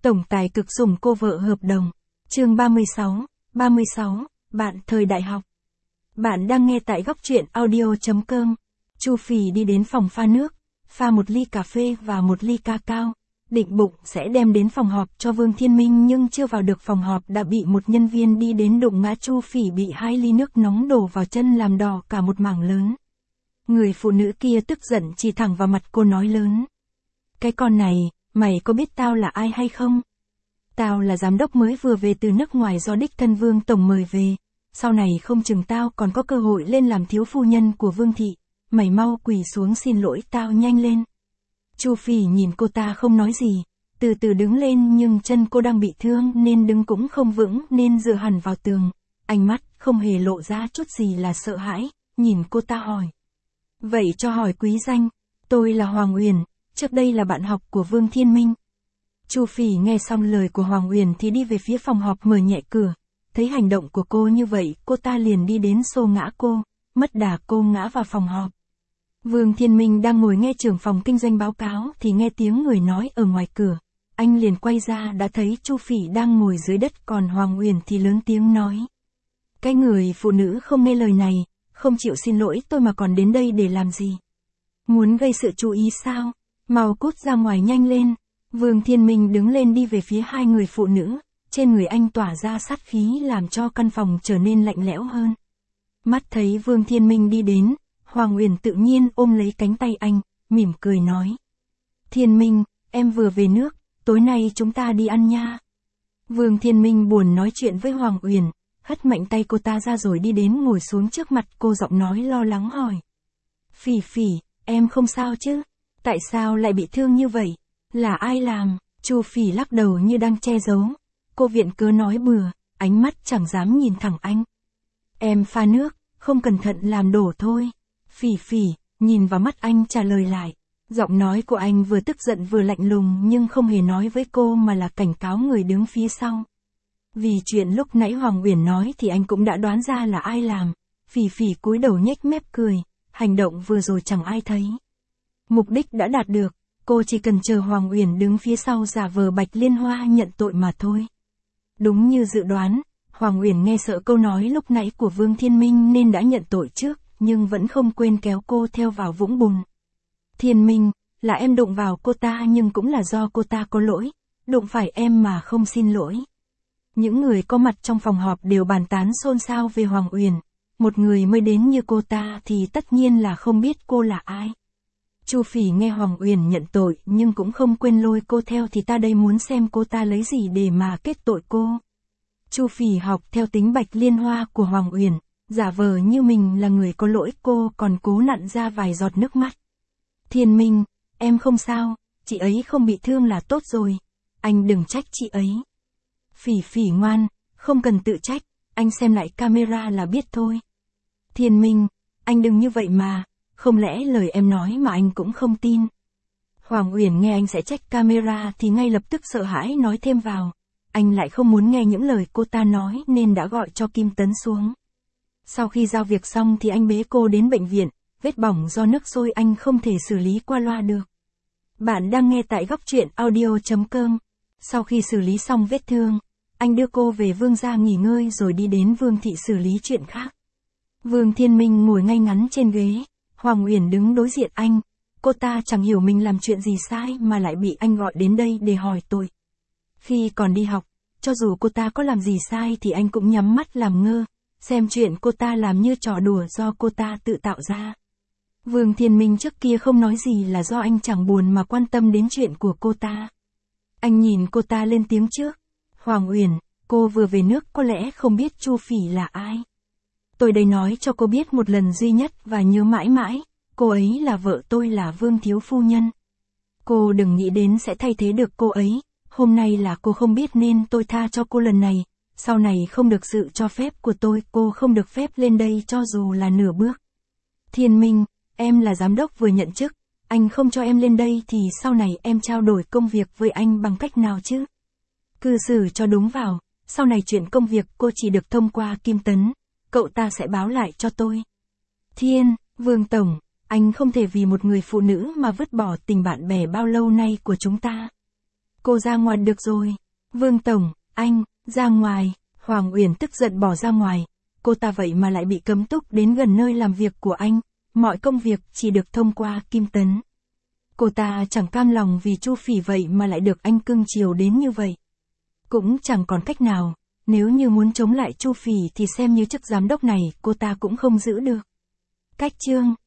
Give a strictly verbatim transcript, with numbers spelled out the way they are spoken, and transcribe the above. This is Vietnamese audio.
Tổng tài cực sủng cô vợ hợp đồng. Chương ba mươi sáu, ba mươi sáu, bạn thời đại học. Bạn đang nghe tại góc truyện audio chấm com. Chu Phì đi đến phòng pha nước, pha một ly cà phê và một ly ca cao, định bụng sẽ đem đến phòng họp cho Vương Thiên Minh, nhưng chưa vào được phòng họp đã bị một nhân viên đi đến đụng ngã. Chu Phì bị hai ly nước nóng đổ vào chân làm đỏ cả một mảng lớn. Người phụ nữ kia tức giận chỉ thẳng vào mặt cô nói lớn: "Cái con này, mày có biết tao là ai hay không? Tao là giám đốc mới vừa về từ nước ngoài do đích thân Vương Tổng mời về. Sau này không chừng tao còn có cơ hội lên làm thiếu phu nhân của Vương Thị. Mày mau quỳ xuống xin lỗi tao nhanh lên." Chu Phì nhìn cô ta không nói gì, từ từ đứng lên, nhưng chân cô đang bị thương nên đứng cũng không vững nên dựa hẳn vào tường. Ánh mắt không hề lộ ra chút gì là sợ hãi, nhìn cô ta hỏi: "Vậy cho hỏi quý danh, tôi là Hoàng Uyển, trước đây là bạn học của Vương Thiên Minh." Chu Phì nghe xong lời của Hoàng Uyển thì đi về phía phòng họp, mở nhẹ cửa. Thấy hành động của cô như vậy, cô ta liền đi đến xô ngã cô, mất đà cô ngã vào phòng họp. Vương Thiên Minh đang ngồi nghe trưởng phòng kinh doanh báo cáo thì nghe tiếng người nói ở ngoài cửa. Anh liền quay ra đã thấy Chu Phì đang ngồi dưới đất, còn Hoàng Uyển thì lớn tiếng nói: "Cái người phụ nữ không nghe lời này, không chịu xin lỗi tôi mà còn đến đây để làm gì? Muốn gây sự chú ý sao? Mau cút ra ngoài nhanh lên." Vương Thiên Minh đứng lên đi về phía hai người phụ nữ, trên người anh tỏa ra sát khí làm cho căn phòng trở nên lạnh lẽo hơn. Mắt thấy Vương Thiên Minh đi đến, Hoàng Uyển tự nhiên ôm lấy cánh tay anh, mỉm cười nói: "Thiên Minh, em vừa về nước, tối nay chúng ta đi ăn nha." Vương Thiên Minh buồn nói chuyện với Hoàng Uyển, hất mạnh tay cô ta ra rồi đi đến ngồi xuống trước mặt cô, giọng nói lo lắng hỏi: "Phì Phì, em không sao chứ? Tại sao lại bị thương như vậy? Là ai làm?" Chu Phì lắc đầu như đang che giấu. Cô viện cớ nói bừa, ánh mắt chẳng dám nhìn thẳng anh. "Em pha nước, không cẩn thận làm đổ thôi." Phì Phì nhìn vào mắt anh trả lời lại. Giọng nói của anh vừa tức giận vừa lạnh lùng, nhưng không hề nói với cô mà là cảnh cáo người đứng phía sau. Vì chuyện lúc nãy Hoàng Uyển nói thì anh cũng đã đoán ra là ai làm. Phì Phì cúi đầu nhếch mép cười, hành động vừa rồi chẳng ai thấy. Mục đích đã đạt được, cô chỉ cần chờ Hoàng Uyển đứng phía sau giả vờ Bạch Liên Hoa nhận tội mà thôi. Đúng như dự đoán, Hoàng Uyển nghe sợ câu nói lúc nãy của Vương Thiên Minh nên đã nhận tội trước, nhưng vẫn không quên kéo cô theo vào vũng bùn. "Thiên Minh, là em đụng vào cô ta nhưng cũng là do cô ta có lỗi, đụng phải em mà không xin lỗi." Những người có mặt trong phòng họp đều bàn tán xôn xao về Hoàng Uyển. Một người mới đến như cô ta thì tất nhiên là không biết cô là ai. Chu Phì nghe Hoàng Uyển nhận tội nhưng cũng không quên lôi cô theo, thì ta đây muốn xem cô ta lấy gì để mà kết tội cô. Chu Phì học theo tính Bạch Liên Hoa của Hoàng Uyển, giả vờ như mình là người có lỗi, cô còn cố nặn ra vài giọt nước mắt. "Thiên Minh, em không sao, chị ấy không bị thương là tốt rồi. Anh đừng trách chị ấy." "Phì Phì ngoan, không cần tự trách, anh xem lại camera là biết thôi." "Thiên Minh, anh đừng như vậy mà, không lẽ lời em nói mà anh cũng không tin?" Hoàng Uyển nghe anh sẽ trách camera thì ngay lập tức sợ hãi nói thêm vào. Anh lại không muốn nghe những lời cô ta nói nên đã gọi cho Kim Tấn xuống. Sau khi giao việc xong thì anh bế cô đến bệnh viện, vết bỏng do nước sôi anh không thể xử lý qua loa được. Bạn đang nghe tại góc truyện audio chấm com. Sau khi xử lý xong vết thương, anh đưa cô về Vương gia nghỉ ngơi rồi đi đến Vương Thị xử lý chuyện khác. Vương Thiên Minh ngồi ngay ngắn trên ghế, Hoàng Uyển đứng đối diện anh. Cô ta chẳng hiểu mình làm chuyện gì sai mà lại bị anh gọi đến đây để hỏi tội. Khi còn đi học, cho dù cô ta có làm gì sai thì anh cũng nhắm mắt làm ngơ, xem chuyện cô ta làm như trò đùa do cô ta tự tạo ra. Vương Thiên Minh trước kia không nói gì là do anh chẳng buồn mà quan tâm đến chuyện của cô ta. Anh nhìn cô ta lên tiếng trước: "Hoàng Uyển, cô vừa về nước có lẽ không biết Chu Phì là ai. Tôi đây nói cho cô biết một lần duy nhất và nhớ mãi mãi, cô ấy là vợ tôi, là Vương thiếu phu nhân. Cô đừng nghĩ đến sẽ thay thế được cô ấy, hôm nay là cô không biết nên tôi tha cho cô lần này, sau này không được sự cho phép của tôi, cô không được phép lên đây cho dù là nửa bước. Thiên Minh, em là giám đốc vừa nhận chức, anh không cho em lên đây thì sau này em trao đổi công việc với anh bằng cách nào chứ? Cư xử cho đúng vào, sau này chuyện công việc cô chỉ được thông qua Kim Tấn, cậu ta sẽ báo lại cho tôi." "Thiên, Vương Tổng, anh không thể vì một người phụ nữ mà vứt bỏ tình bạn bè bao lâu nay của chúng ta. Cô ra ngoài được rồi. Vương Tổng, anh, ra ngoài. Hoàng Uyển tức giận bỏ ra ngoài. Cô ta vậy mà lại bị cấm túc đến gần nơi làm việc của anh. Mọi công việc chỉ được thông qua Kim Tấn. Cô ta chẳng cam lòng vì Chu Phỉ vậy mà lại được anh cưng chiều đến như vậy. Cũng chẳng còn cách nào, nếu như muốn chống lại Chu Phỉ thì xem như chức giám đốc này cô ta cũng không giữ được. Cách chương